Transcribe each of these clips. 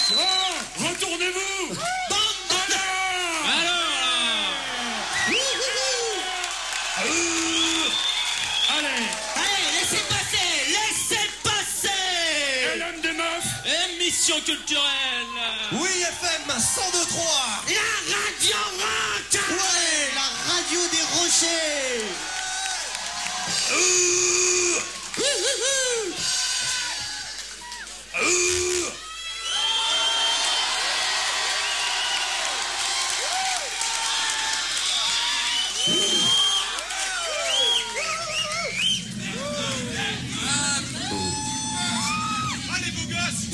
Oh, retournez-vous. Alors Allez, laissez passer. Hélène des meufs. émission culturelle. Oui, FM 102.3. La radio rock. Ouais, la radio des rochers. Allez, beaux gosses.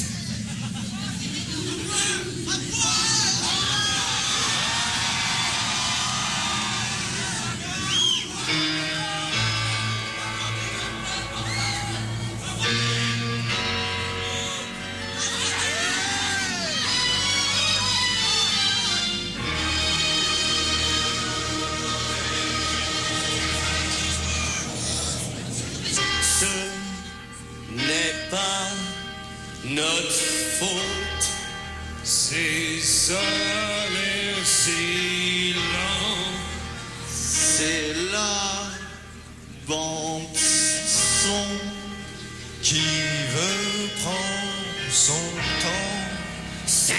Ce n'est pas notre faute. C'est ça l'air si lent. C'est la bande son qui veut prendre son temps. C'est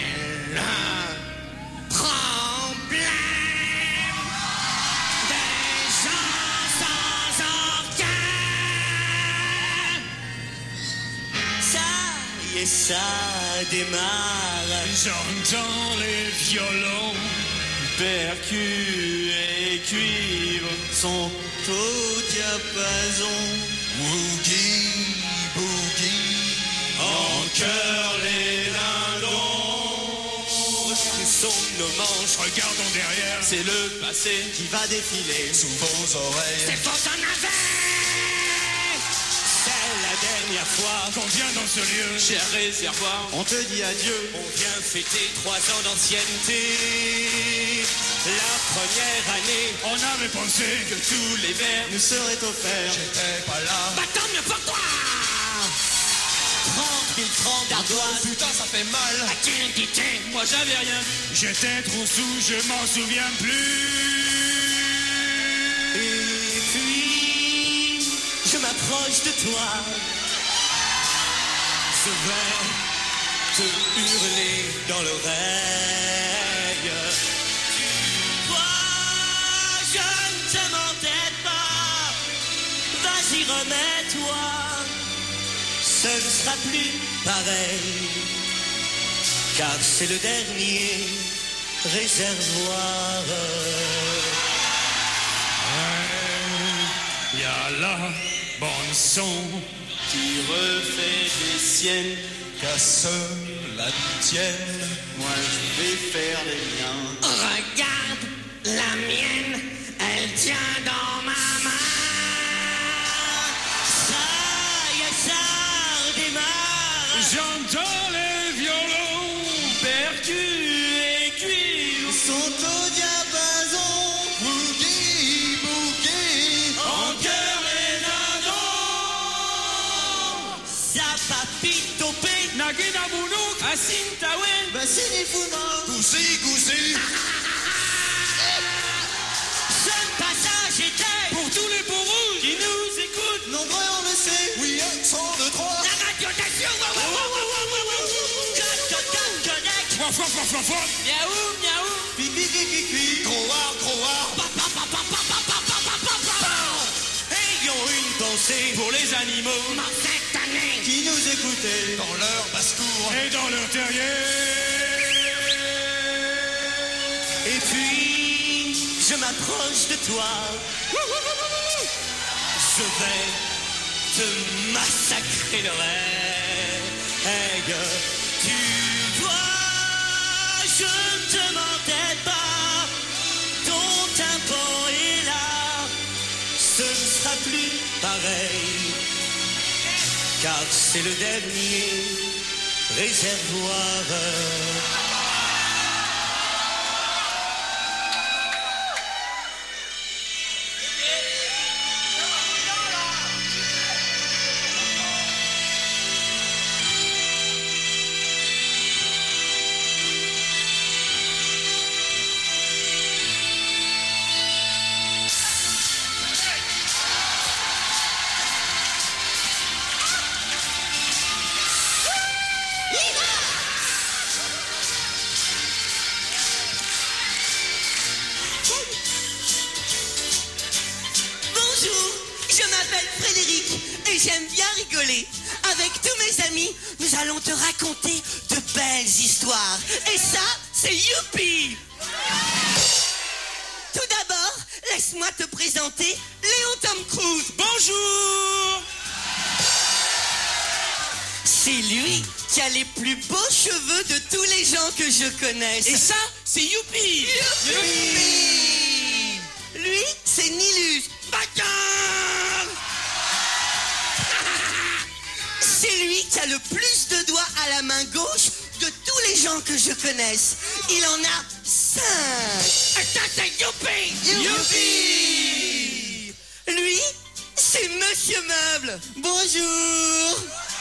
le problème des gens sans organes. Ça y est, ça démarre. J'entends les violons. Percus et cuivre sont au diapason. Woogie, boogie, en chœur les dindons. Sont nos manches. Regardons derrière. C'est le passé qui va défiler sous vos oreilles. C'est faux en avait. C'est la dernière fois Qu'on vient dans ce lieu. Cher réservoir, On te dit adieu. on vient fêter 3 ans d'ancienneté. La première année, On avait pensé que tous les verres Nous serait offert. J'étais pas là. bah tant mieux pour toi. 30 000 francs d'ardoise. Putain, ça fait mal. À qui dit-il? moi j'avais rien vu. j'étais trop sous, je m'en souviens plus. Et puis, je m'approche de toi. Je vais te hurler dans l'oreille. Toi, je ne te mentais pas. Vas-y, remets-toi. Ce ne sera plus pareil. Car c'est le dernier réservoir. Y a la bande son. Qui refait des siennes. Qu'à ce la tienne. Moi je vais faire les miens. Regarde la mienne, elle tient dans ma main. Ça y est, ça redémarre. J'entends les violons. Percus et cuivre Sont au diapason. Boogie, boogie. en cœur les dindons. Ça papille topé. Nagina Bounouk, Asintawen, Bah c'est des fous-morts. Goussi, goussi. Ce passage était pour tous les peaux rouges qui nous écoutent. Nombreux on le sait. Oui, 102.3. la radio d'Action. Connect. Fouah, fouah, fouah, fouah, fouah. Miaou, miaou. Pipi, pipi, pipi. Gros art, gros art. Ayons une pensée Pour les animaux, pour cette année. Qui nous écoutait dans leur basse-cour. Et dans leur terrier. Et puis, je m'approche de toi. Je vais te massacrer l'oreille. Tu vois, je ne te mentais pas. Ton tympan est là. Ce ne sera plus pareil. Car c'est le dernier réservoir. Frédéric et j'aime bien rigoler. Avec tous mes amis, nous allons te raconter de belles histoires. Et ça, c'est youpi! Tout d'abord, laisse-moi te présenter Léon Tom Cruise. Bonjour. C'est lui qui a les plus beaux cheveux de tous les gens que je connaisse. Et ça, c'est youpi. Youpi! Lui, c'est Nilus. Bacard! C'est lui qui a le plus de doigts à la main gauche de tous les gens que je connaisse. Il en a 5. Ça, c'est youpi! Youpi! Lui, c'est Monsieur Meuble. Bonjour!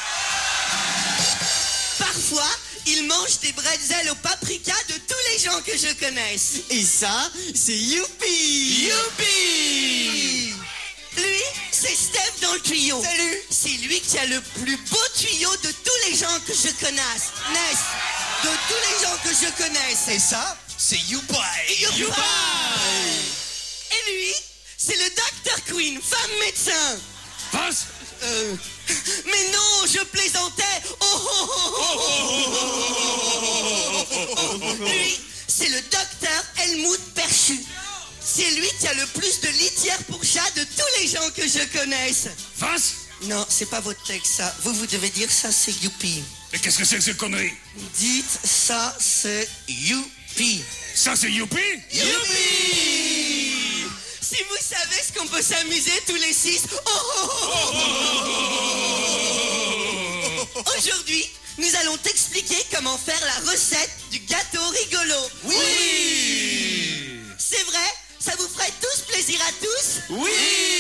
Parfois, il mange des bretzels au paprika de tous les gens que je connaisse. Et ça, c'est youpi! Youpi! Lui, c'est Steph dans le tuyau. Salut! C'est lui qui a le plus beau tuyau de tous les gens que je connaisse. De tous les gens que je connaisse. Et ça, c'est Youpi! Youpi! Et lui, c'est le Dr. Queen, femme médecin. Passe. Mais non, je plaisantais. Lui, c'est le docteur Helmut Perchu. C'est lui qui a le plus de litière pour chat de tous les gens que je connaisse. Face. Non, c'est pas votre texte, ça. Vous devez dire ça, c'est youpi. Mais qu'est-ce que c'est que cette connerie? Dites ça, c'est youpi. Ça, c'est youpi? Youpi! Si vous savez ce qu'on peut s'amuser tous les 6. Aujourd'hui, nous allons t'expliquer comment faire la recette du gâteau rigolo. Oui! C'est vrai? Ça vous ferait tous plaisir à tous? Oui!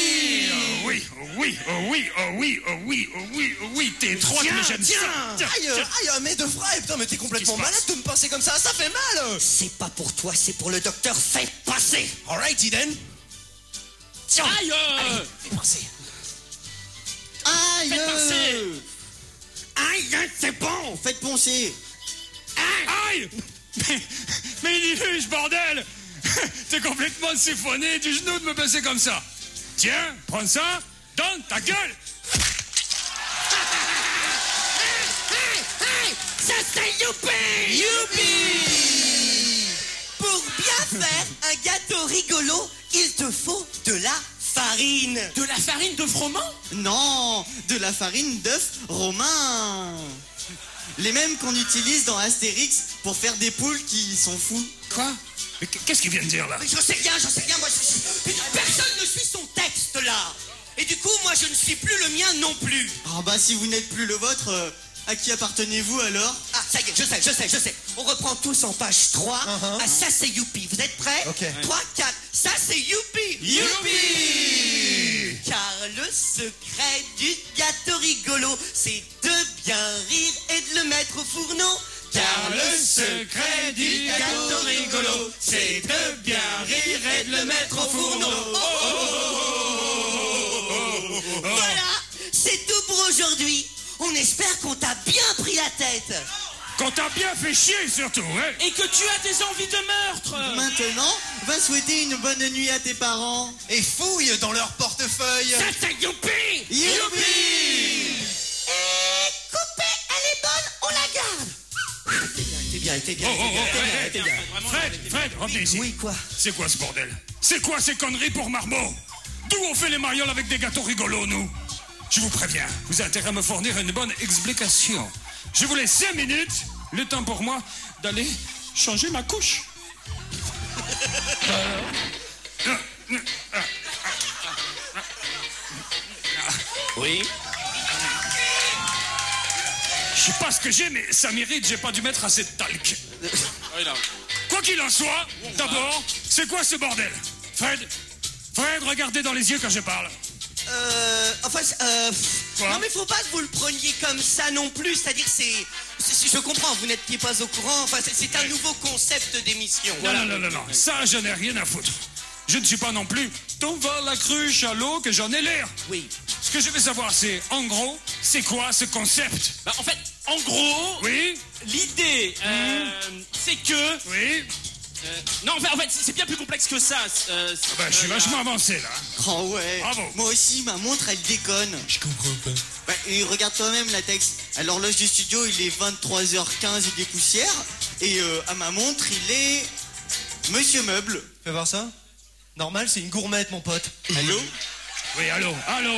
Oui, t'es trois que j'aime ça. Aïe, mais de frais, putain, mais t'es complètement Qu'est-ce qui se malade de me passer comme ça fait mal! C'est pas pour toi, c'est pour le docteur. Fais passer! Alright, Eden. Tiens! Aïe. Fais passer. Aïe! Faites passer. Aïe, c'est bon! Faites poncer! Aïe! Mais Nilus, bordel! T'es complètement siphonné du genou de me passer comme ça. Tiens, prends ça dans ta gueule. Ça c'est youpi! Youpi! Pour bien faire un gâteau rigolo, il te faut de la farine. De la farine de froment? Non, de la farine d'œuf romain. Les mêmes qu'on utilise dans Astérix pour faire des poules qui sont fous. Quoi? Mais qu'est-ce qu'il vient de dire là? Mais je sais bien, moi, personne ne suit son texte là. Et du coup, moi, je ne suis plus le mien non plus. Ah bah si vous n'êtes plus le vôtre, à qui appartenez-vous alors? Ah, ça y est, je sais. On reprend tous en page 3. Ah, ça c'est youpi. Vous êtes prêts? Ok. 3, 4. Ça c'est youpi. Youpi! Car le secret du gâteau rigolo, c'est de bien rire et de le mettre au fourneau. Car le secret du gâteau rigolo, c'est de bien rire et de le mettre au fourneau. Voilà, c'est tout pour aujourd'hui. On espère qu'on t'a bien pris la tête. Qu'on t'a bien fait chier surtout, hein? Et que tu as des envies de meurtre. Maintenant, va souhaiter une bonne nuit à tes parents. Et fouille dans leur portefeuille. Ça c'est youpi. Youpi! Et coupée, elle est bonne, on la garde. T'es bien. Fred, revenez ici. Oui, quoi? C'est quoi ce bordel? C'est quoi ces conneries pour Marmot? D'où on fait les marioles avec des gâteaux rigolos, nous? Je vous préviens, vous avez intérêt à me fournir une bonne explication. Je vous laisse 5 minutes, le temps pour moi d'aller changer ma couche. Oui. Je sais pas ce que j'ai, mais ça m'irrite, j'ai pas dû mettre assez de talc. Quoi qu'il en soit, d'abord, c'est quoi ce bordel? Fred, regardez dans les yeux quand je parle. Quoi? Non mais faut pas que vous le preniez comme ça non plus, c'est-à-dire je comprends, vous n'étiez pas au courant, c'est un nouveau concept d'émission. Non, ça je n'ai rien à foutre. Je ne suis pas non plus tombe vers la cruche à l'eau que j'en ai l'air. Oui. Ce que je veux savoir c'est, en gros, c'est quoi ce concept? Bah, en fait, en gros, Oui, l'idée, c'est que oui, Non, en fait, c'est bien plus complexe que ça. Bah, je suis vachement avancé, là. Oh ouais. Bravo. Moi aussi, ma montre, elle déconne. Je comprends pas. Bah, et regarde toi-même la texte. À l'horloge du studio, il est 23h15 et des poussières. Et à ma montre, il est... Monsieur Meuble. Fais voir ça. Normal, c'est une gourmette, mon pote. Allô? Oui, allô.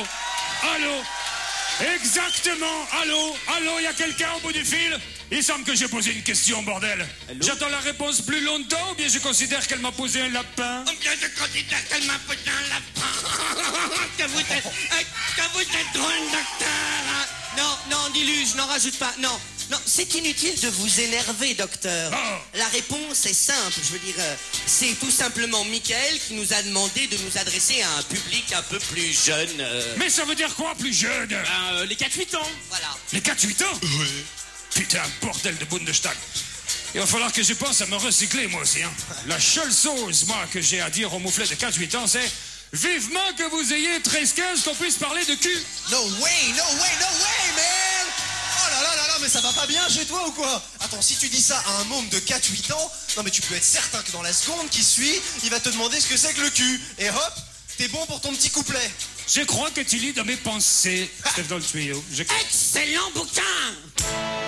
Exactement, allô, il y a quelqu'un au bout du fil? Il semble que j'ai posé une question, bordel. J'attends la réponse plus longtemps ou bien je considère qu'elle m'a posé un lapin? Ou bien je considère qu'elle m'a posé un lapin. que vous êtes drôle, docteur. Non, Diluge, n'en rajoute pas. Non, c'est inutile de vous énerver, docteur. Oh. La réponse est simple, je veux dire, c'est tout simplement Michael qui nous a demandé de nous adresser à un public un peu plus jeune. Mais ça veut dire quoi, plus jeune? Les 4-8 ans. Voilà. Les 4-8 ans? Ouais. Putain, bordel de Bundestag. Il va falloir que je pense à me recycler, moi aussi. Hein. La seule chose, moi, que j'ai à dire aux mouflets de 4-8 ans, c'est vivement que vous ayez 13-15 qu'on puisse parler de cul. No way, man! Oh là, mais ça va pas bien chez toi ou quoi? Attends, si tu dis ça à un môme de 4-8 ans, non mais tu peux être certain que dans la seconde qui suit, il va te demander ce que c'est que le cul. Et hop, t'es bon pour ton petit couplet. Je crois que tu lis dans mes pensées, Steph dans le tuyau. Excellent bouquin.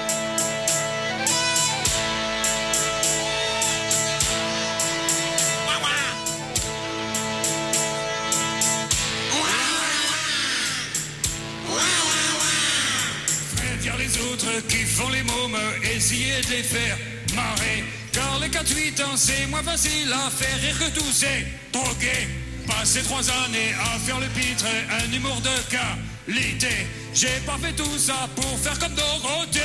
Dire les autres qui font les mômes, essayer de les faire marrer. Car les 4-8 ans, c'est moins facile à faire rire que tous ces drogués. Passer 3 années à faire le pitre, un humour de qualité. J'ai pas fait tout ça pour faire comme Dorothée.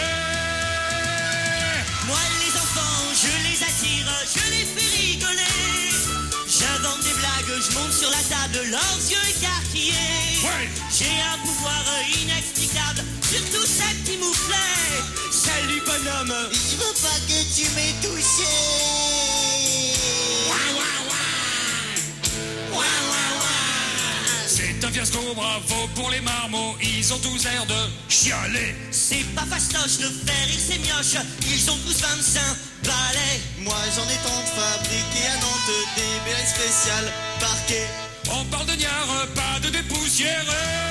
Moi les enfants, je les attire, je les fais rigoler. J'invente des blagues, je monte sur la table, leurs yeux écarquillés. Ouais. J'ai un pouvoir inexplicable sur tous ces petits mouflets. Salut bonhomme. Je veux pas que tu m'aies touché. C'est un fiasco, bravo pour les marmots, ils ont tous l'air de chialer. C'est pas fastoche de faire rire ces mioches, ils ont tous 25 balais. Moi j'en ai tant de fabriqués à Nantes, des belles spéciales parquet. On parle de niard, pas de dépoussiérés.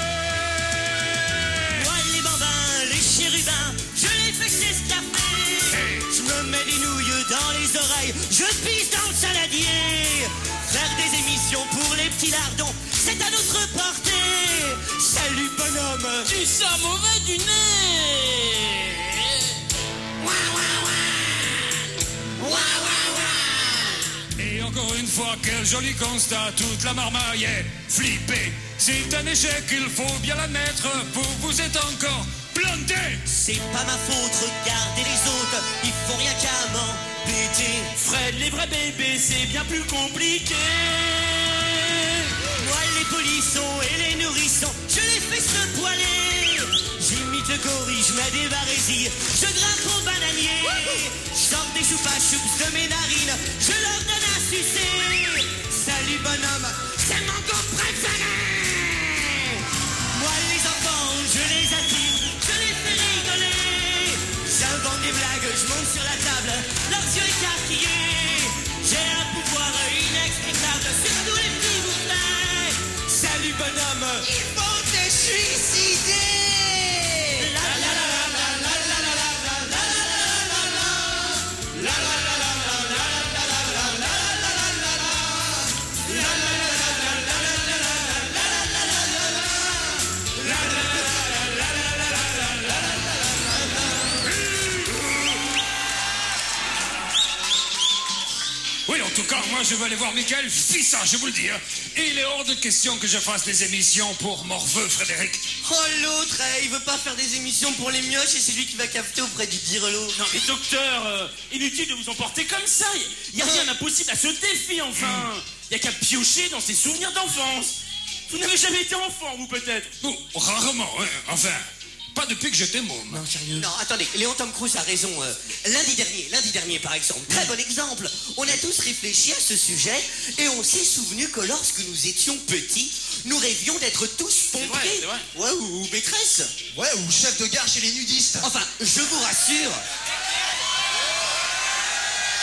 Moi les bambins, les chérubins, je les fais s'escaffer. Hey. Je me mets des nouilles dans les oreilles, je pisse dans le saladier. Faire des émissions pour les petits lardons, c'est à notre portée. Salut bonhomme. Tu sens mauvais du nez. Et encore une fois, quel joli constat, toute la marmaille est flippée. C'est un échec, il faut bien l'admettre, vous êtes encore planté. C'est pas ma faute, regardez les autres, ils font rien qu'à m'embêter. Fred, les vrais bébés, c'est bien plus compliqué. Moi les polissons et les nourrissons, je les fais se poiler. J'imite le gorille, je mets des barésies, je grimpe au bananier. Je sors des choupa-choups de mes narines, je leur donne à sucer. Salut bonhomme, c'est mon goût préféré. Moi les enfants, je les attire, je les fais rigoler. J'invente des blagues, je monte sur la table, leurs yeux écarquillés. J'ai un pouvoir inexplicable sur tous les petits mouflets. Salut bonhomme, Il faut te suicider. la la la la la la la la la la la la la la. Oui, en tout cas, moi je veux aller voir Michael Fissa, je vous le dis. Hein. Il est hors de question que je fasse des émissions pour Morveux, Frédéric. Oh l'autre, il veut pas faire des émissions pour les mioches et c'est lui qui va capter auprès du direlot. Non mais docteur, inutile de vous emporter comme ça. Il y a rien d'impossible à ce défi, enfin. Il y a qu'à piocher dans ses souvenirs d'enfance. Vous n'avez jamais été enfant, vous peut-être. Bon, rarement, hein. Enfin, pas depuis que j'étais môme. Non, sérieux. Non, attendez, Léon Tom Cruise a raison. Lundi dernier par exemple, très bon exemple. On a tous réfléchi à ce sujet et on s'est souvenu que lorsque nous étions petits, nous rêvions d'être tous pompiers. c'est vrai. Ouais, ou maîtresse. Ouais, ou chef de gare chez les nudistes. Enfin, je vous rassure.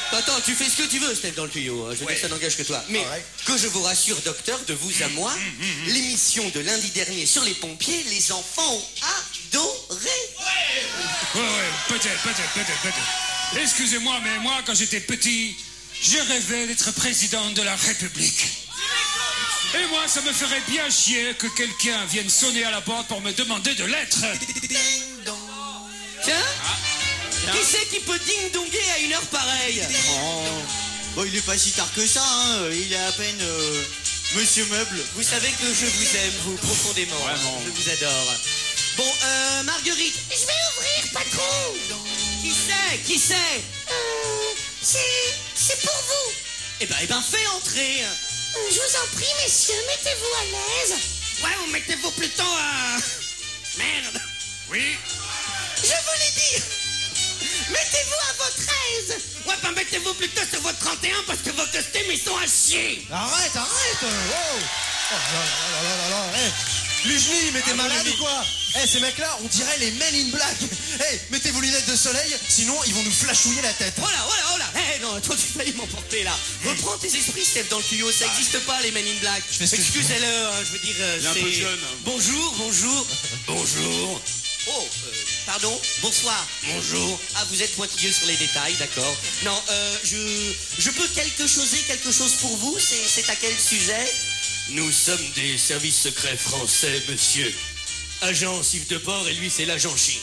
Attends, tu fais ce que tu veux, Steph, dans le tuyau. Je veux dire, ça n'engage que toi. Mais que je vous rassure, docteur, de vous à moi, l'émission de lundi dernier sur les pompiers, les enfants ont adoré. Ouais, peut-être. Excusez-moi, mais moi, quand j'étais petit, je rêvais d'être président de la République. Et moi, ça me ferait bien chier que quelqu'un vienne sonner à la porte pour me demander de l'être. Tiens, qui c'est qui peut ding-donger à une heure pareille? Oh, il est pas si tard que ça, hein. Il est à peine Monsieur Meuble. Vous savez que je vous aime, vous, profondément. Vraiment. Je vous adore. Bon, Marguerite. Je vais ouvrir, patron. Qui c'est C'est pour vous. Eh ben, fais entrer. Je vous en prie, messieurs, mettez-vous à l'aise. Ouais, vous mettez-vous plutôt à... Merde. Oui? Je vous l'ai dit. Mettez-vous à votre aise. Ouais, ben mettez-vous plutôt sur votre 31 parce que vos costumes, ils sont à chier. Arrête. Oh là. Lujni, mais t'es malade ou quoi? Ces mecs-là, on dirait les Men in Black. Mettez vos lunettes de soleil, sinon ils vont nous flashouiller la tête. Oh là. Non, toi, tu faillis m'emporter, là. Reprends tes esprits, Steph, dans le tuyau. Ça n'existe pas, les Men in Black. Je fais ce que je Excusez-le, hein, je veux dire, Il est un peu jeune. Bonjour. Oh, pardon, bonsoir. Bonjour. Ah, vous êtes pointilleux sur les détails, d'accord. Non, je peux quelque chose pour vous. C'est à quel sujet? Nous sommes des services secrets français, monsieur. Agent Yves de Port, et lui, c'est l'agent Chi.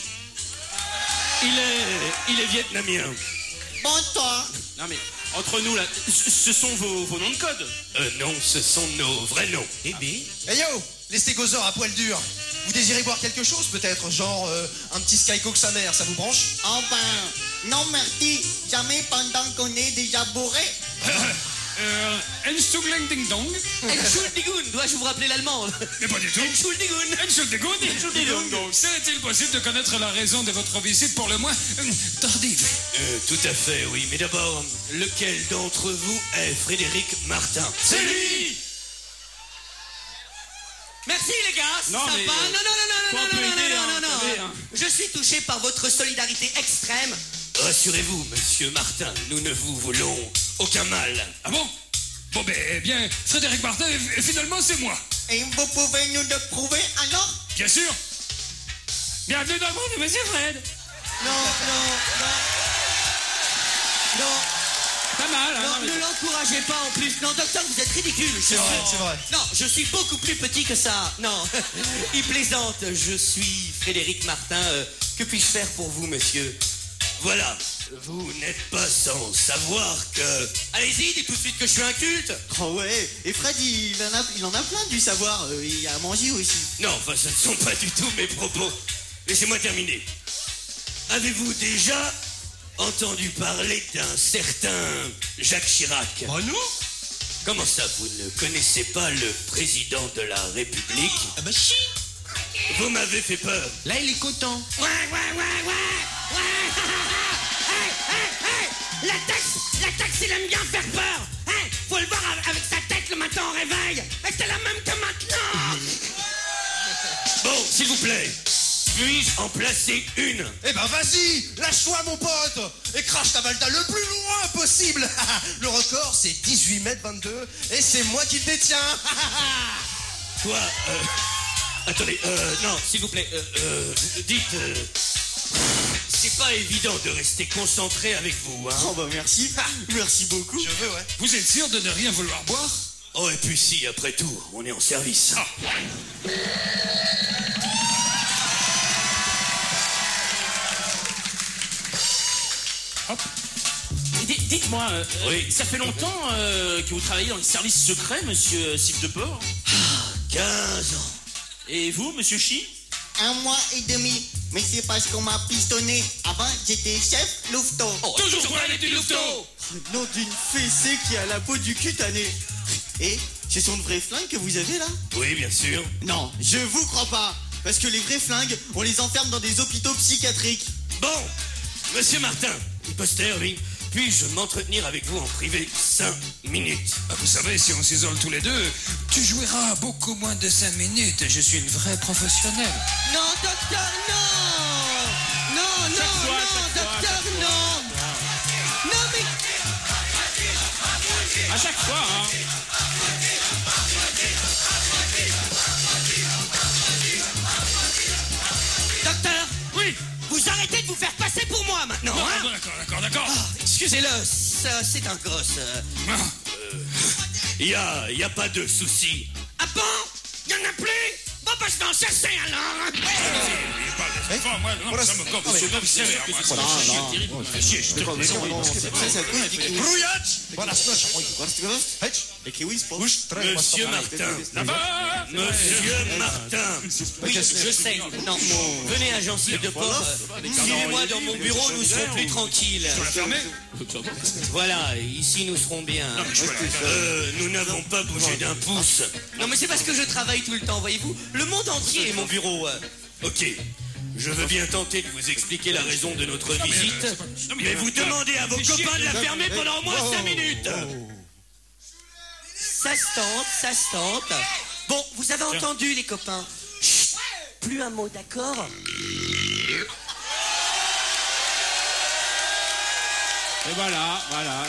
Il est vietnamien. Bonsoir. Non mais, entre nous là, ce sont vos noms de code. Non, ce sont nos vrais noms. Eh bien. Hey yo, les stégosaures à poil dur. Vous désirez boire quelque chose peut-être? Genre un petit Skycoke sa mère, ça vous branche? Enfin, non merci. Jamais pendant qu'on est déjà bourré. Entschuldigung ding dong. Entschuldigung, dois-je vous rappeler l'allemand? Mais pas du tout. Entschuldigung. Serait-il possible de connaître la raison de votre visite pour le moins tardive? Tout à fait, oui. Mais d'abord, lequel d'entre vous est Frédéric Martin? C'est lui! Merci les gars, c'est Non, sympa. mais, faut un peu aider, hein, vous savez, hein. Je suis touché par votre solidarité extrême. Rassurez-vous, monsieur Martin, nous ne vous voulons aucun mal. Ah bon? Bon, eh bien, Frédéric Martin, finalement, c'est moi. Et vous pouvez nous le prouver alors? Bien sûr. Bienvenue dans le monde de Monsieur Fred. Non. Pas mal, hein? Non, ne l'encouragez pas en plus. Non, docteur, vous êtes ridicule. C'est vrai. Non, je suis beaucoup plus petit que ça. Non, il plaisante. Je suis Frédéric Martin. Que puis-je faire pour vous, monsieur? Voilà, vous n'êtes pas sans savoir que... Allez-y, dites tout de suite que je suis un culte. Oh ouais, et Fred, il en a plein du savoir. Il a mangé aussi. Non, enfin, ce ne sont pas du tout mes propos. Laissez-moi terminer. Avez-vous déjà entendu parler d'un certain Jacques Chirac? Oh non? Comment ça, vous ne connaissez pas le président de la République? Ah bah si. Vous m'avez fait peur. Là, il est content. Ouais. Hey. La taxe, il aime bien faire peur. Hey, faut le voir avec sa tête le matin au réveil. Et c'est la même que maintenant. Bon, s'il vous plaît, puis-je en placer une? Eh ben vas-y, lâche-toi mon pote. Et crache ta valda le plus loin possible. Le record, c'est 18 mètres 22. Et c'est moi qui le détiens. Toi, attendez, non, s'il vous plaît, dites, c'est pas évident de rester concentré avec vous, hein. Oh bah merci. Merci beaucoup. Je veux, ouais. Vous êtes sûr de ne rien vouloir boire? Oh, et puis si, après tout, on est en service. Hop. Dites-moi, Oui. ça fait longtemps que vous travaillez dans les services secrets, monsieur Yves de Port? 15 ans. Et vous, monsieur Chi? 1 mois et demi. Mais c'est parce qu'on m'a pistonné. Avant, j'étais chef louveteau. Toujours pour aller du louveteau. Nom d'une fessée qui a la peau du cutané. Et ce sont de vrais flingues que vous avez là? Oui, bien sûr. Non, je vous crois pas. Parce que les vrais flingues, on les enferme dans des hôpitaux psychiatriques. Bon, monsieur Martin, imposteur, lui, puis-je m'entretenir avec vous en privé 5 minutes? Vous savez, si on s'isole tous les deux, tu jouiras beaucoup moins de 5 minutes. Je suis une vraie professionnelle. Non, docteur, non. Non, docteur, non. Non, mais À chaque fois, hein. Docteur, Oui. vous arrêtez de vous faire passer pour moi maintenant, Non, hein? d'accord. Excusez-le, ça, c'est un gosse. Ah, Y a pas de souci. Ah bon? Y'en a plus? Bon, bah, je vais en chercher alors. il parle des enfants, moi, non, ça me gobe, monsieur le sévère, moi, ça me fait chier. Fais chier, je te le dis. Monsieur Martin. Là-bas. Monsieur Martin. Oui, je sais. Non, venez à Gencive de Porc. Suivez-moi dans mon bureau, nous serons plus tranquilles. On l'a fermé? Voilà, ici nous serons bien. Nous n'avons pas bougé d'un pouce. Non, mais c'est parce que je travaille tout le temps, voyez-vous. Le monde entier est mon bureau. Ok. Je veux bien tenter de vous expliquer la raison de notre visite, mais vous demandez à vos copains de la fermer pendant au moins 5 minutes. Ça se tente. Bon, vous avez entendu, les copains. Chut, plus un mot, d'accord? Et voilà.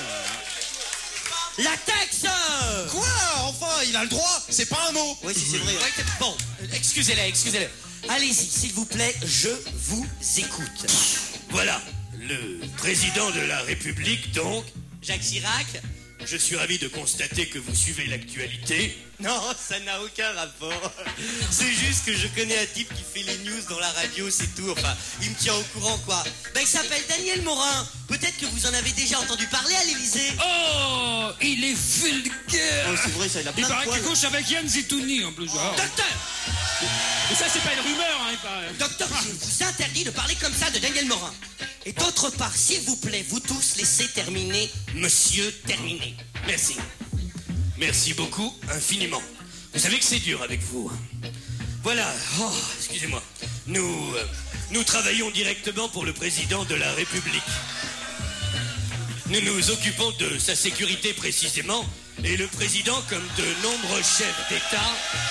Latex! Quoi? Enfin, il a le droit. C'est pas un mot. Oui, c'est vrai. Ouais, bon, excusez-le. Allez-y, s'il vous plaît, je vous écoute. Voilà, le président de la République, donc. Jacques Chirac? Je suis ravi de constater que vous suivez l'actualité. Non, ça n'a aucun rapport. C'est juste que je connais un type qui fait les news dans la radio, c'est tout. Enfin, il me tient au courant, quoi. Ben, il s'appelle Daniel Morin. Peut-être que vous en avez déjà entendu parler à l'Élysée. Oh, il est vulgaire. C'est vrai, ça, il a Il plein de paraît qu'il poils. couche avec Yann Zitouni, en plus. Ah. Docteur! Mais ça, c'est pas une rumeur, hein, il paraît. Docteur, je vous interdis de parler comme ça de Daniel Morin. Et d'autre part, s'il vous plaît, vous tous laissez terminer Monsieur Terminé. Merci. Merci beaucoup, infiniment. Vous savez que c'est dur avec vous. Voilà, excusez-moi. Nous travaillons directement pour le président de la République. Nous nous occupons de sa sécurité précisément, et le président, comme de nombreux chefs d'État...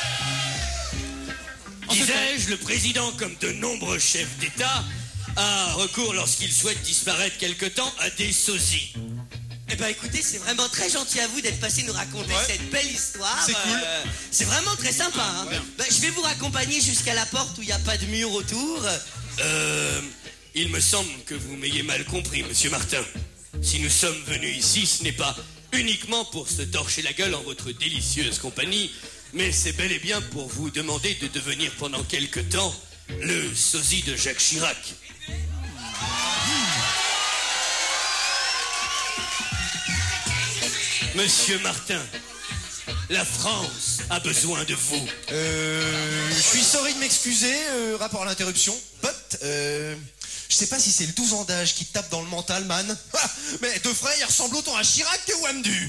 Disais-je, le président, comme de nombreux chefs d'État, a recours, lorsqu'il souhaite disparaître quelque temps, à des sosies. Eh ben écoutez, c'est vraiment très gentil à vous d'être passé nous raconter cette belle histoire. C'est cool. C'est vraiment très sympa. Hein. Ben, je vais vous raccompagner jusqu'à la porte où il n'y a pas de mur autour. Il me semble que vous m'ayez mal compris, monsieur Martin. Si nous sommes venus ici, ce n'est pas uniquement pour se torcher la gueule en votre délicieuse compagnie, mais c'est bel et bien pour vous demander de devenir pendant quelque temps le sosie de Jacques Chirac. Monsieur Martin, la France a besoin de vous. Je suis sorry de m'excuser, rapport à l'interruption. But, je sais pas si c'est le 12 ans d'âge qui te tape dans le mental, man. Ah, mais de frais, il ressemble autant à Chirac que Wamdu.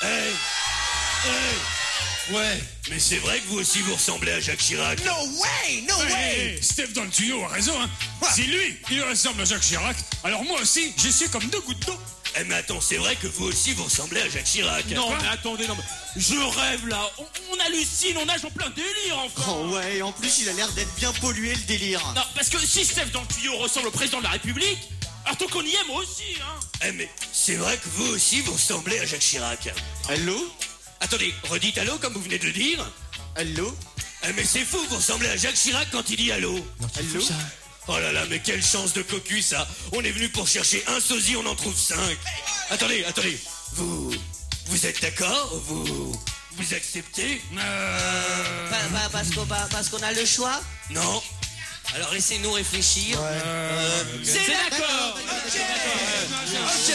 Ouais, mais c'est vrai que vous aussi vous ressemblez à Jacques Chirac. No way, no way. Hey, Steph dans le tuyau a raison, hein. Si lui, il ressemble à Jacques Chirac, alors moi aussi, je suis comme 2 gouttes d'eau. Eh mais attends, c'est vrai que vous aussi vous ressemblez à Jacques Chirac. Non, mais attendez, non, mais je rêve là. On hallucine, on nage en plein délire, enfin. Oh ouais, en plus il a l'air d'être bien pollué le délire. Non, parce que si Steph dans le tuyau ressemble au président de la République, alors tant qu'on y est, moi aussi, hein. Eh mais c'est vrai que vous aussi vous ressemblez à Jacques Chirac. Allô? Attendez, redites allô comme vous venez de le dire. Allô? Eh mais c'est fou, vous ressemblez à Jacques Chirac quand il dit allô. Allô? Oh là là, mais quelle chance de cocu ça. On est venu pour chercher un sosie, on en trouve 5. Attendez, vous êtes d'accord? Vous acceptez? Parce qu'on a le choix. Non. Alors laissez-nous réfléchir. C'est d'accord. Ok.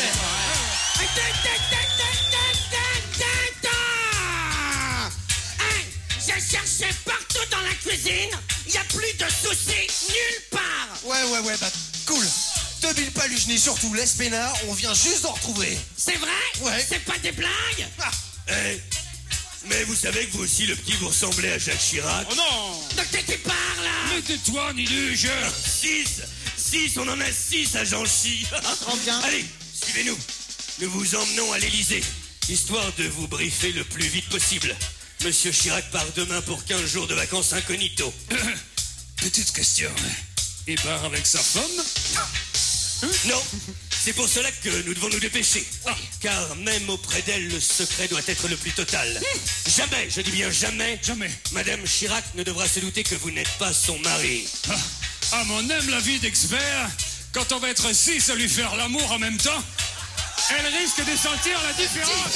J'ai cherché partout dans la cuisine. Il n'y a plus de soucis nulle part. Ouais, bah cool. Te bille pas Lugny, surtout laisse peinard, on vient juste d'en retrouver. C'est vrai? Ouais. C'est pas des blagues? Eh, mais vous savez que vous aussi, le petit, vous ressemblez à Jacques Chirac. Oh non. De qui tu parles là? Mais tais-toi, Niluge. 6, on en a 6 à Jean-Chi. Trop bien. Allez, suivez-nous. Nous vous emmenons à l'Élysée, histoire de vous briefer le plus vite possible. Monsieur Chirac part demain pour 15 jours de vacances incognito. Petite question. Il part avec sa femme? Non, C'est pour cela que nous devons nous dépêcher. Car même auprès d'elle, le secret doit être le plus total. Jamais, je dis bien jamais, Madame Chirac ne devra se douter que vous n'êtes pas son mari. Ah, mais on aime la vie d'expert. Quand on va être 6 à lui faire l'amour en même temps, elle risque de sentir la différence.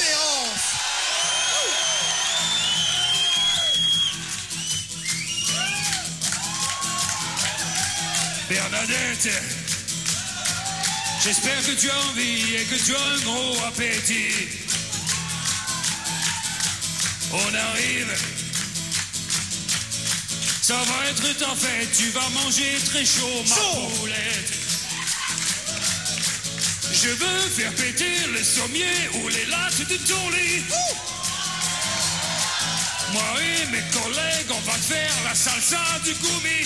Bernadette, j'espère que tu as envie et que tu as un gros appétit. On arrive. Ça va être ta fête, tu vas manger très chaud, ma poulette. Je veux faire péter le sommier ou les lattes de ton lit. Moi et mes collègues, on va te faire la salsa du goumi.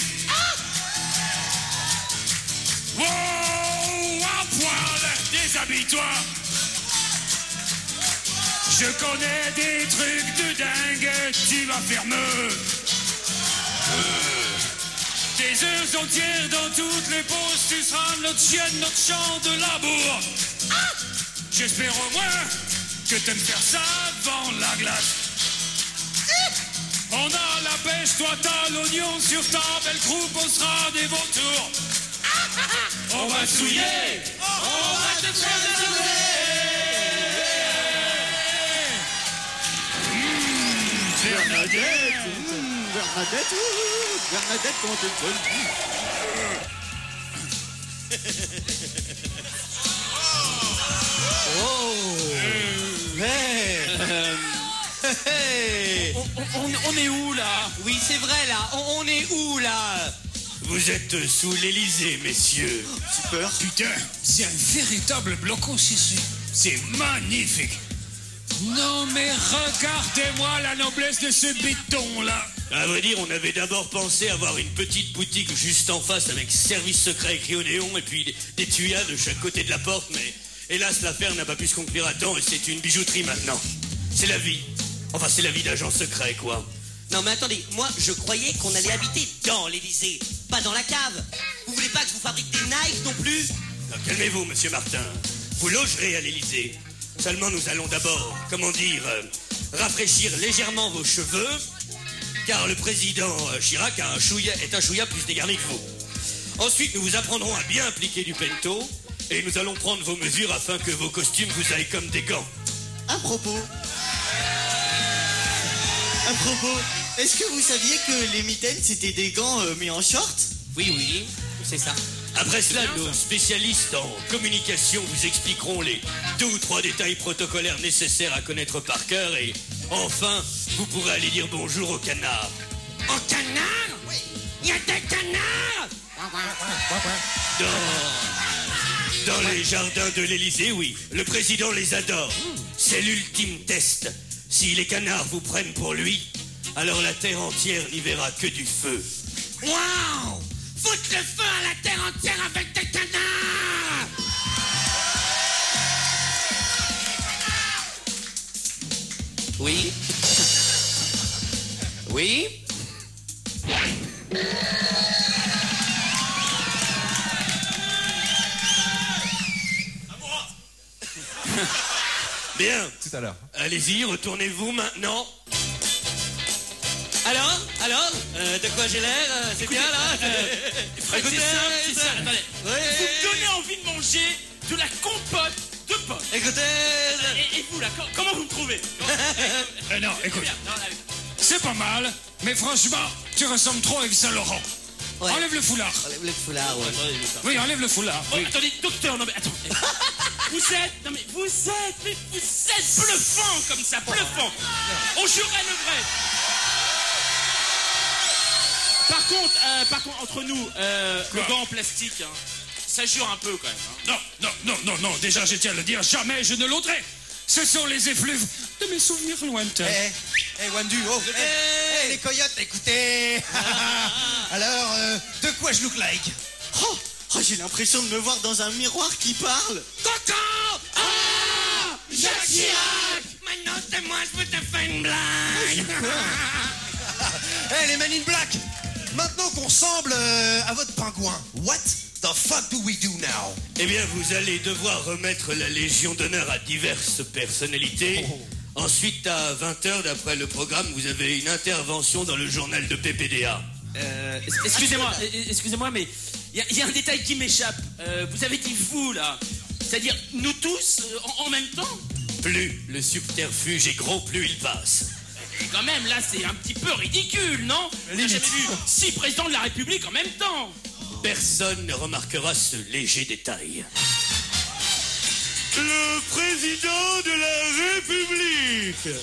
Wow, à poil, déshabille-toi. Je connais des trucs de dingue, tu vas faire des heures entières dans toutes les pauses, tu seras notre chienne, notre champ de labour. J'espère au moins que t'aimes faire ça devant la glace. On a la pêche, toi t'as l'oignon sur ta belle croupe, on sera des vautours. On va souiller, on va te faire Bernadette, Bernadette, comment t'es bonne. On est où là? Oui, c'est vrai là. On est où là? Vous êtes sous l'Élysée, messieurs. Super. Putain, c'est un véritable blocos ici. C'est magnifique. Non mais regardez-moi la noblesse de ce béton là. À vrai dire, on avait d'abord pensé avoir une petite boutique juste en face avec service secret écrit au néon et puis des tuyas de chaque côté de la porte, mais hélas l'affaire n'a pas pu se conclure à temps et c'est une bijouterie maintenant. C'est la vie. Enfin, c'est la vie d'agent secret, quoi. Non mais attendez, moi je croyais qu'on allait habiter dans l'Élysée, pas dans la cave. Vous voulez pas que je vous fabrique des knives non plus? Alors, calmez-vous, monsieur Martin. Vous logerez à l'Élysée. Seulement, nous allons d'abord, comment dire, rafraîchir légèrement vos cheveux, car le président Chirac est un chouïa plus dégarni que vous. Ensuite, nous vous apprendrons à bien appliquer du pento, et nous allons prendre vos mesures afin que vos costumes vous aillent comme des gants. À propos, est-ce que vous saviez que les mitaines c'était des gants mais en short? Oui, c'est ça. Après cela, nos spécialistes en communication vous expliqueront les 2 ou 3 détails protocolaires nécessaires à connaître par cœur et enfin, vous pourrez aller dire bonjour au canard. Au canard? Oui. Il y a des canards? Dans les jardins de l'Élysée, oui. Le président les adore. C'est l'ultime test. Si les canards vous prennent pour lui, alors la terre entière n'y verra que du feu. Waouh! Foutre le feu à la terre entière avec des canards! Oui? Oui? Bien. Tout à l'heure. Allez-y, retournez-vous maintenant. Alors, de quoi j'ai l'air? C'est bien là? Écoutez, c'est ça, attendez. Vous me donnez envie de manger de la compote de pommes. Écoutez... Et vous là, comment vous me trouvez? Non, écoute, c'est pas mal, mais franchement, tu ressembles trop à Yves Saint-Laurent. Ouais. Enlève le foulard. Enlève le foulard, ouais. Oui, enlève le foulard. Oh, Oui. attendez, docteur, non mais attends. Vous êtes bluffant comme ça, bluffant. On jurerait le vrai. Par contre, entre nous, le gant en plastique, hein, ça jure un peu quand même. Hein. Non, déjà je tiens à le dire, jamais je ne l'ôterai. Ce sont les effluves de mes souvenirs lointains. Wandu, les coyotes, écoutez. Alors, de quoi je look like? Oh, j'ai l'impression de me voir dans un miroir qui parle. Coco! Ah! Jacques Chirac! Maintenant c'est moi, je peux te faire une blague! Les Man in Black, maintenant qu'on ressemble à votre pingouin, what? The fuck do we do now? Eh bien, vous allez devoir remettre la Légion d'honneur à diverses personnalités. Ensuite, à 20h, d'après le programme, vous avez une intervention dans le journal de PPDA. Excusez-moi, mais il y a un détail qui m'échappe. Vous avez dit vous, là. C'est-à-dire, nous tous, en même temps? Plus le subterfuge est gros, plus il passe. Et quand même, là, c'est un petit peu ridicule, non? On n'a jamais vu 6 présidents de la République en même temps. Personne ne remarquera ce léger détail. Le président de la République.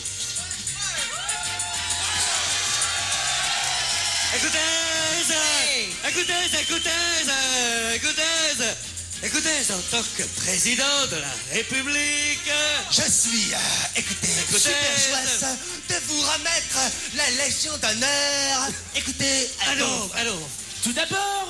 Écoutez, en tant que président de la République, Je suis, écoutez, super joyeux de vous remettre la Légion d'honneur. Écoutez, allons. Tout d'abord,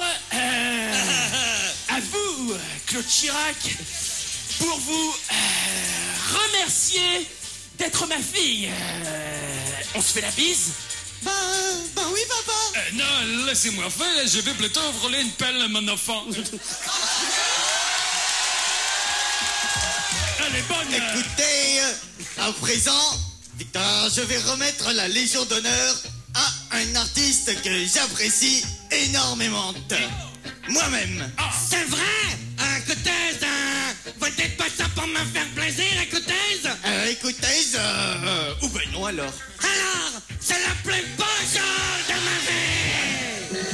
à vous, Claude Chirac, pour vous remercier d'être ma fille. On se fait la bise? Ben oui, papa. Non, laissez-moi faire, je vais plutôt rouler une pelle à mon enfant. Elle est bonne. Écoutez, à présent, Victor, je vais remettre la Légion d'honneur à un artiste que j'apprécie énormément. Moi-même. C'est vrai? Écoutez, vous dites pas ça pour me faire plaisir, écoutez? Écoutez, ou ben non alors. Alors, c'est la plus bonne chose de ma vie!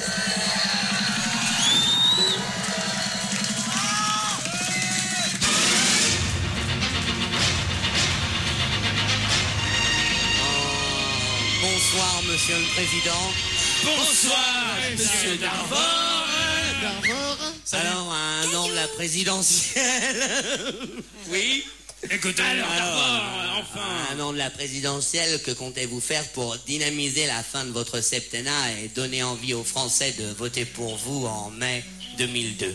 bonsoir, monsieur le président. Bonsoir, monsieur Darvor. Alors, un nom de la présidentielle. Oui. Écoutez, Alors, Darvor, enfin. Un nom de la présidentielle, que comptez-vous faire pour dynamiser la fin de votre septennat et donner envie aux Français de voter pour vous en mai 2002?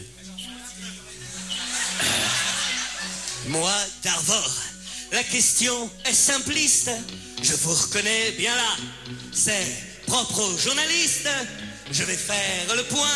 Moi, Darvor, la question est simpliste. Je vous reconnais bien là. C'est propre aux journalistes. Je vais faire le point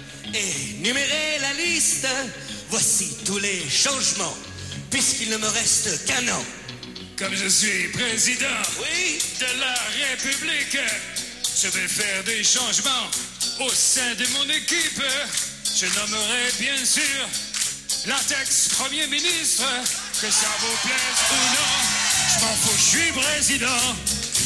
et numérer la liste. Voici tous les changements, puisqu'il ne me reste qu'un an. comme je suis président Oui, de la République, je vais faire des changements au sein de mon équipe. Je nommerai bien sûr l'index Premier ministre, que ça vous plaise ou non. Je m'en fous, je suis président.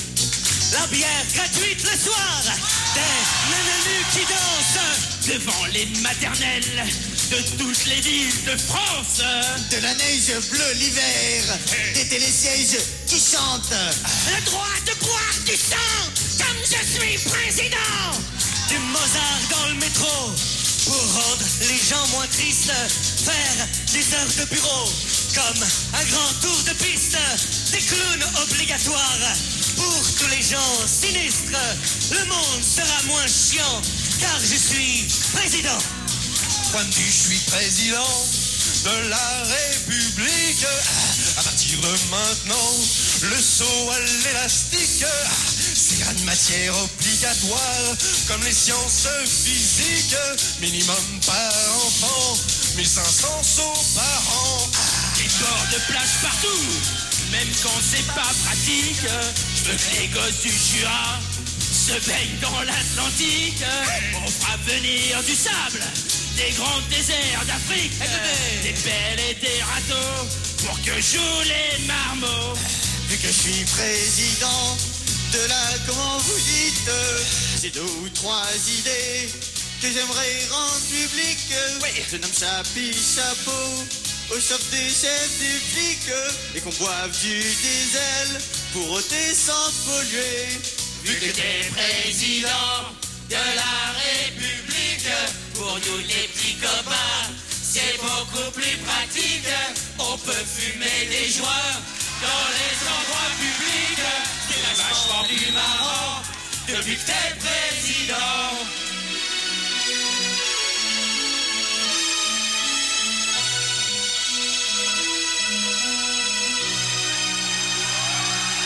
la bière gratuite le soir, des nananus qui dansent Devant les maternelles de toutes les villes de France. De la neige bleue l'hiver, des télésièges qui chantent. Le droit de boire du sang, comme je suis président! du Mozart dans le métro pour rendre les gens moins tristes, faire des heures de bureau comme un grand tour de piste, des clowns obligatoires pour tous les gens sinistres. Le monde sera moins chiant car je suis président. Point de vue, je suis président de la République. À partir de maintenant, le saut à l'élastique sera une matière obligatoire, comme les sciences physiques. Minimum par enfant, 1500 sauts par an. Des bords de plage partout, même quand c'est pas pratique. Je veux que les gosses du Jura se baignent dans l'Atlantique. On fera venir du sable des grands déserts d'Afrique, des pelles et des râteaux pour que jouent les marmots. Vu que je suis président de la, comment vous dites, j'ai 2 ou 3 idées que j'aimerais rendre publiques. Je nomme Chapi Chapeau au chef des chefs des flics et qu'on boive du diesel pour ôter sans polluer. Vu que t'es président de la République, pour nous les petits copains, c'est beaucoup plus pratique. On peut fumer des joints dans les endroits publics. C'est vachement plus marrant depuis que t'es président.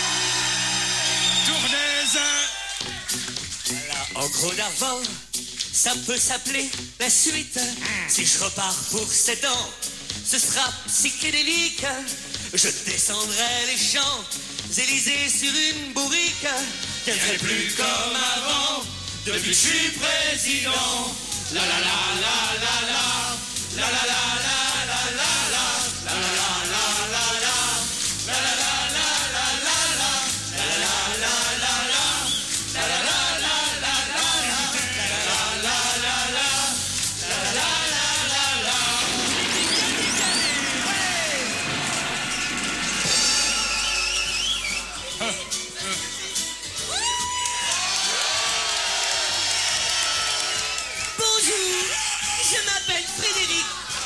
Tournez-en. En gros d'argent, ça peut s'appeler la suite. Si je repars pour 7 ans, ce sera psychédélique. Je descendrai les Champs-Élysées sur une bourrique. Je serai plus comme avant, depuis que je suis président. La la la la la la, la la la la la la la, la la la la la la, la la la la la la la, la la la la la la, la la la la la la, la la la la. Bonjour, je m'appelle Frédéric.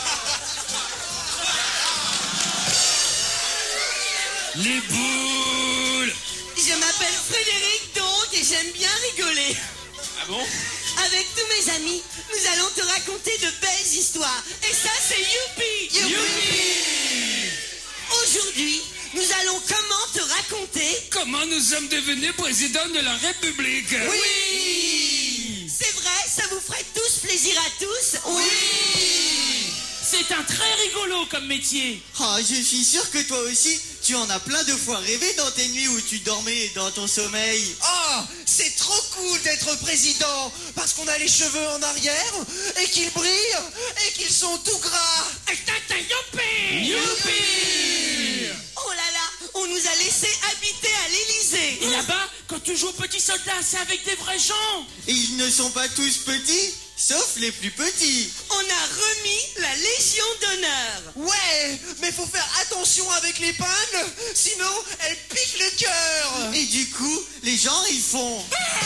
Les boules. Je m'appelle Frédéric donc et j'aime bien rigoler. Ah bon? Avec tous mes amis, nous allons te raconter de belles histoires. Et ça, c'est youpi! Youpi! Aujourd'hui, nous allons comment te raconter? Comment nous sommes devenus président de la République? Oui! C'est vrai, ça vous ferait tous plaisir à tous? Oui! C'est un très rigolo comme métier. Ah, je suis sûr que toi aussi, tu en as plein de fois rêvé dans tes nuits où tu dormais dans ton sommeil. Oh, c'est trop cool d'être président parce qu'on a les cheveux en arrière et qu'ils brillent et qu'ils sont tout gras. Youpi! Youpi! Oh là là, on nous a laissé habiter à l'Élysée. Et là-bas, quand tu joues au petit soldat, c'est avec des vrais gens. Et ils ne sont pas tous petits, sauf les plus petits. On a remis la Légion d'honneur. Ouais, mais faut faire attention avec les pannes, sinon elles piquent le cœur. Et du coup, les gens, ils font...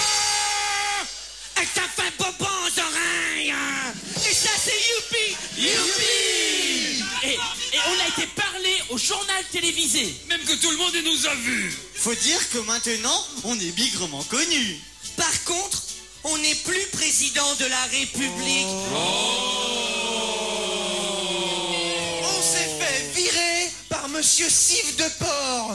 Et ça fait bobo aux oreilles. Et ça, c'est youpi! Youpi! Et on a été parlé au journal télévisé. Même que tout le monde nous a vus. Faut dire que maintenant, on est bigrement connus. Par contre, on n'est plus président de la République. On s'est fait virer par Monsieur Sif de Port.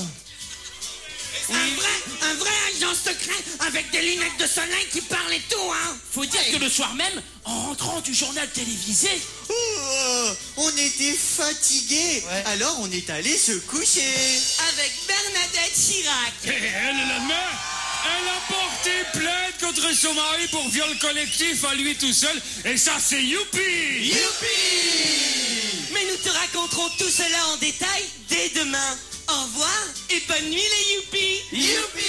Un vrai agent secret avec des lunettes de soleil qui parle et tout, hein. Faut dire que le soir même, en rentrant du journal télévisé, On était fatigués. Ouais. Alors on est allé se coucher. Avec Bernadette Chirac. Et elle, le lendemain, elle a porté plainte contre son mari pour viol collectif à lui tout seul. Et ça, c'est youpi! Mais nous te raconterons tout cela en détail dès demain. Au revoir et bonne nuit les youpis.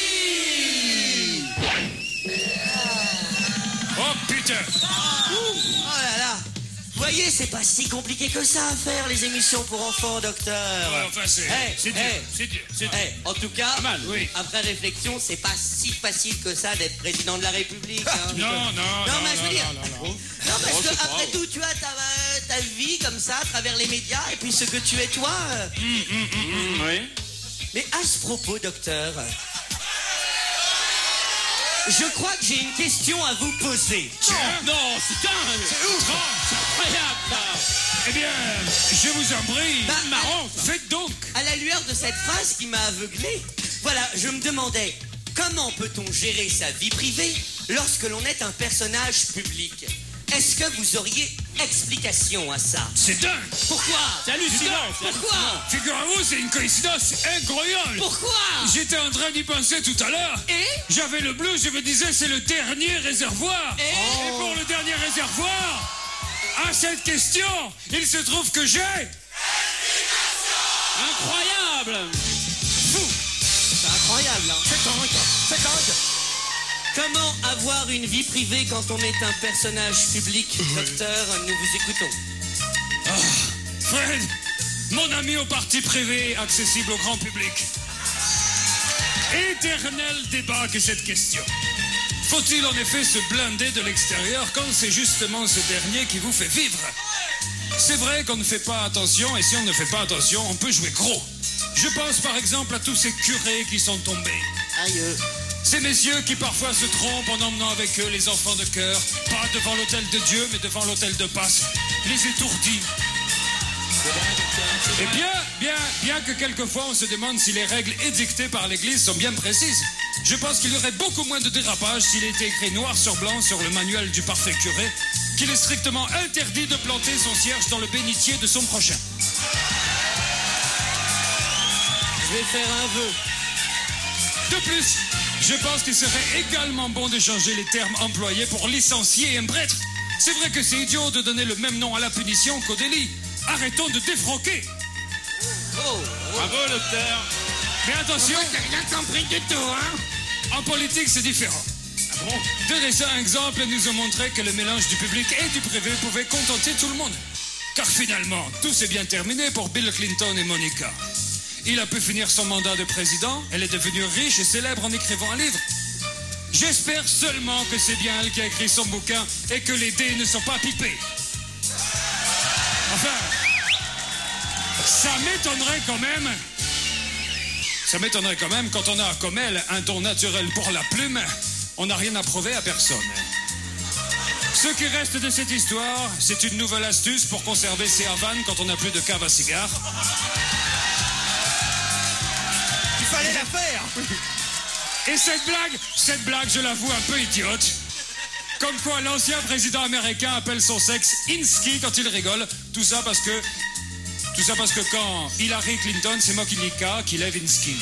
Oh putain! Oh là là. Vous voyez, c'est pas si compliqué que ça à faire les émissions pour enfants, docteur. Ouais, enfin, c'est dur, c'est dur. En tout cas, Pas mal, oui. après réflexion, c'est pas si facile que ça d'être président de la République. Hein. Non, mais je veux dire, non. non, parce que après tout, tu as ta vie comme ça, à travers les médias, et puis ce que tu es toi. Oui. Mais à ce propos, docteur, je crois que j'ai une question à vous poser. non, c'est dingue. C'est ouf! C'est incroyable, ça. Eh bien, je vous en prie. Bah, Marrant, ça. Faites donc. À la lueur de cette phrase qui m'a aveuglé, voilà, je me demandais, comment peut-on gérer sa vie privée lorsque l'on est un personnage public? Est-ce que vous auriez explication à ça? C'est dingue. Pourquoi? C'est hallucinant. Pourquoi? Figurez-vous, c'est une coïncidence incroyable. Pourquoi? J'étais en train d'y penser tout à l'heure. Et J'avais le blues, je me disais, c'est le dernier réservoir. Et pour le dernier réservoir, à cette question, il se trouve que j'ai... Incroyable. c'est incroyable, hein? C'est dingue. Comment avoir une vie privée quand on est un personnage public? Docteur, nous vous écoutons. Fred, mon ami au parti privé accessible au grand public. Éternel débat que cette question. Faut-il en effet se blinder de l'extérieur quand c'est justement ce dernier qui vous fait vivre? C'est vrai qu'on ne fait pas attention, et si on ne fait pas attention, on peut jouer gros. Je pense par exemple à tous ces curés qui sont tombés. Aïe. Ces messieurs qui parfois se trompent en emmenant avec eux les enfants de cœur, pas devant l'autel de Dieu, mais devant l'autel de Pâques, les étourdis. Et bien que quelquefois on se demande si les règles édictées par l'Église sont bien précises. Je pense qu'il y aurait beaucoup moins de dérapage s'il était écrit noir sur blanc sur le manuel du parfait curé qu'il est strictement interdit de planter son cierge dans le bénitier de son prochain. Je vais faire un vœu. De plus, je pense qu'il serait également bon de changer les termes employés pour licencier un prêtre. C'est vrai que c'est idiot de donner le même nom à la punition qu'au délit. Arrêtons de défroquer. Bravo, docteur. Mais attention, T'as rien compris du tout, hein? en politique, c'est différent. De récents exemples nous ont montré que le mélange du public et du privé pouvait contenter tout le monde. Car finalement, tout s'est bien terminé pour Bill Clinton et Monica. Il a pu finir son mandat de président, elle est devenue riche et célèbre en écrivant un livre. J'espère seulement que c'est bien elle qui a écrit son bouquin et que les dés ne sont pas pipés. Enfin, ça m'étonnerait quand même. Ça m'étonnerait quand même quand on a, comme elle, un don naturel pour la plume, on n'a rien à prouver à personne. Ce qui reste de cette histoire, c'est une nouvelle astuce pour conserver ses havanes quand on n'a plus de cave à cigares. Il fallait la faire. Et cette blague, je l'avoue, un peu idiote. Comme quoi l'ancien président américain appelle son sexe Insky quand il rigole. Tout ça parce que quand Hillary Clinton, c'est Mokinika qui lève Insky.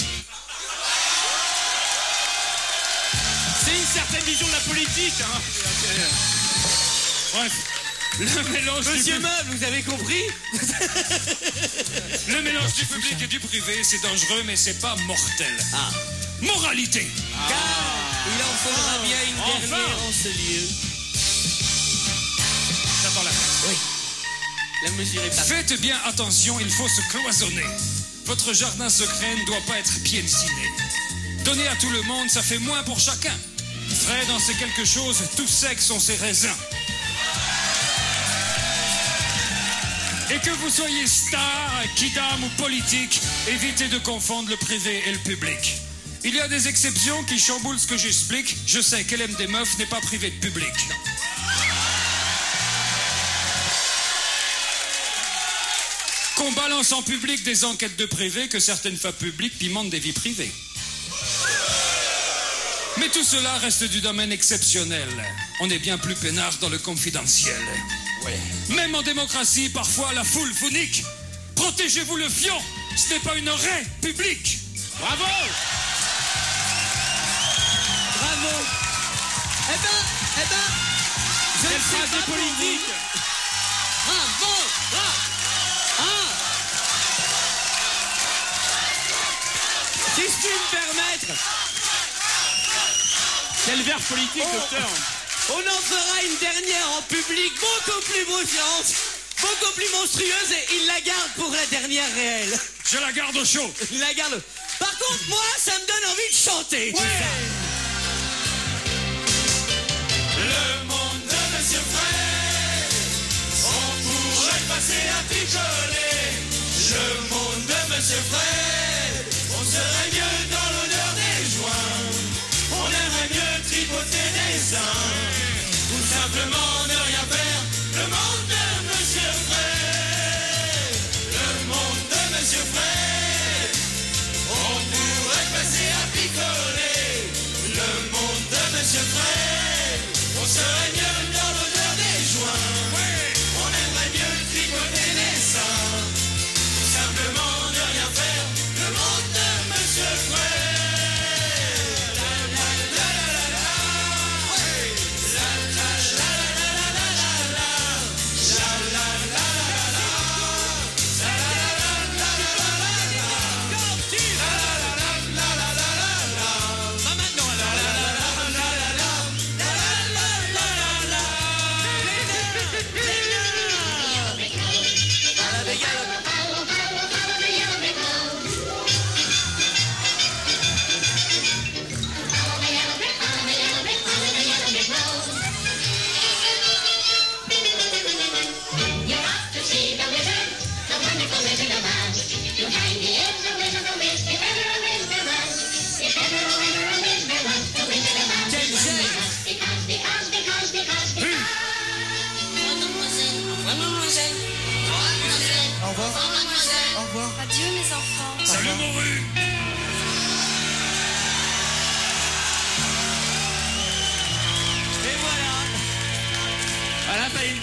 C'est une certaine vision de la politique, hein. Bref, le mélange Monsieur Meuble, vous avez compris? Le mélange du public et du privé, c'est dangereux, mais c'est pas mortel. Ah. Moralité. Car il en faudra bien une dernière en ce lieu. J'attends la fin. Oui. La mesure est pas... Faites bien attention, il faut se cloisonner. Votre jardin secret ne doit pas être piétiné. Donner à tout le monde, ça fait moins pour chacun. Fred en sait quelque chose, tout sec sont ses raisins. Et que vous soyez star, kidam ou politique, évitez de confondre le privé et le public. Il y a des exceptions qui chamboulent ce que j'explique. Je sais qu'elle aime des meufs n'est pas privé de public. Qu'on balance en public des enquêtes de privé, que certaines femmes publiques pimentent des vies privées. Mais tout cela reste du domaine exceptionnel. On est bien plus peinard dans le confidentiel. Ouais. Même en démocratie, parfois la foule vous nique. Protégez-vous le fion, ce n'est pas une raie publique. Bravo. Bravo. Eh ben, je Quelle ne sais phrase pas de pour politique. vous. Bravo. Si je puis me permettre, Quel verbe politique, docteur. on en fera une dernière en public, beaucoup plus bruyante, beaucoup plus monstrueuse, et il la garde pour la dernière réelle. Je la garde au chaud. Il la garde. Par contre, moi, ça me donne envie de chanter. tout ça. Le monde de Monsieur Fred, on pourrait passer à picoler. Le monde de Monsieur Fred, on serait mieux dans l'odeur des joints. On aimerait mieux tripoter des seins. Ou simplement ne rien faire. Le monde de Monsieur Fred, le monde de Monsieur Fred, on pourrait passer à picoler. Le monde de Monsieur Fred, on serait mieux dans l'odeur des joints. On aimerait mieux tricoter des seins. Ou simplement ne rien faire. Le monde de Monsieur Fred. Au revoir. Au revoir. Adieu mes enfants. Salut mon rue.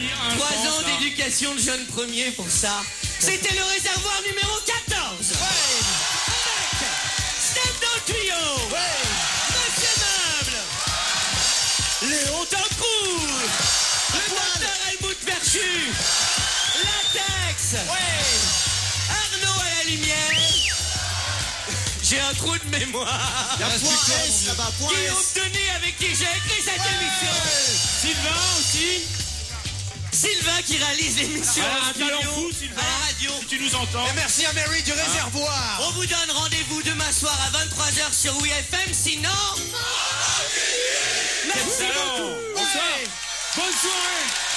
dire un 3 sens, ans là. d'éducation de jeune premier pour ça. C'était le réservoir numéro 14. Avec Steph dans le tuyau. Monsieur Meuble. Léon Tancrou. Le docteur Helmut Perchu. Latex. Arnaud à la lumière. J'ai un trou de mémoire. Il y a point S là-bas, point Guillaume S. Denis avec qui j'ai écrit cette émission. Sylvain aussi. Sylvain qui réalise l'émission Voilà, en un talent studio, fou, Sylvain. à la radio. Si tu nous entends. Et merci à Mary du réservoir. On vous donne rendez-vous demain soir à 23h sur WeFM, sinon... Merci Excellent. beaucoup. Bonsoir. Bonne soirée.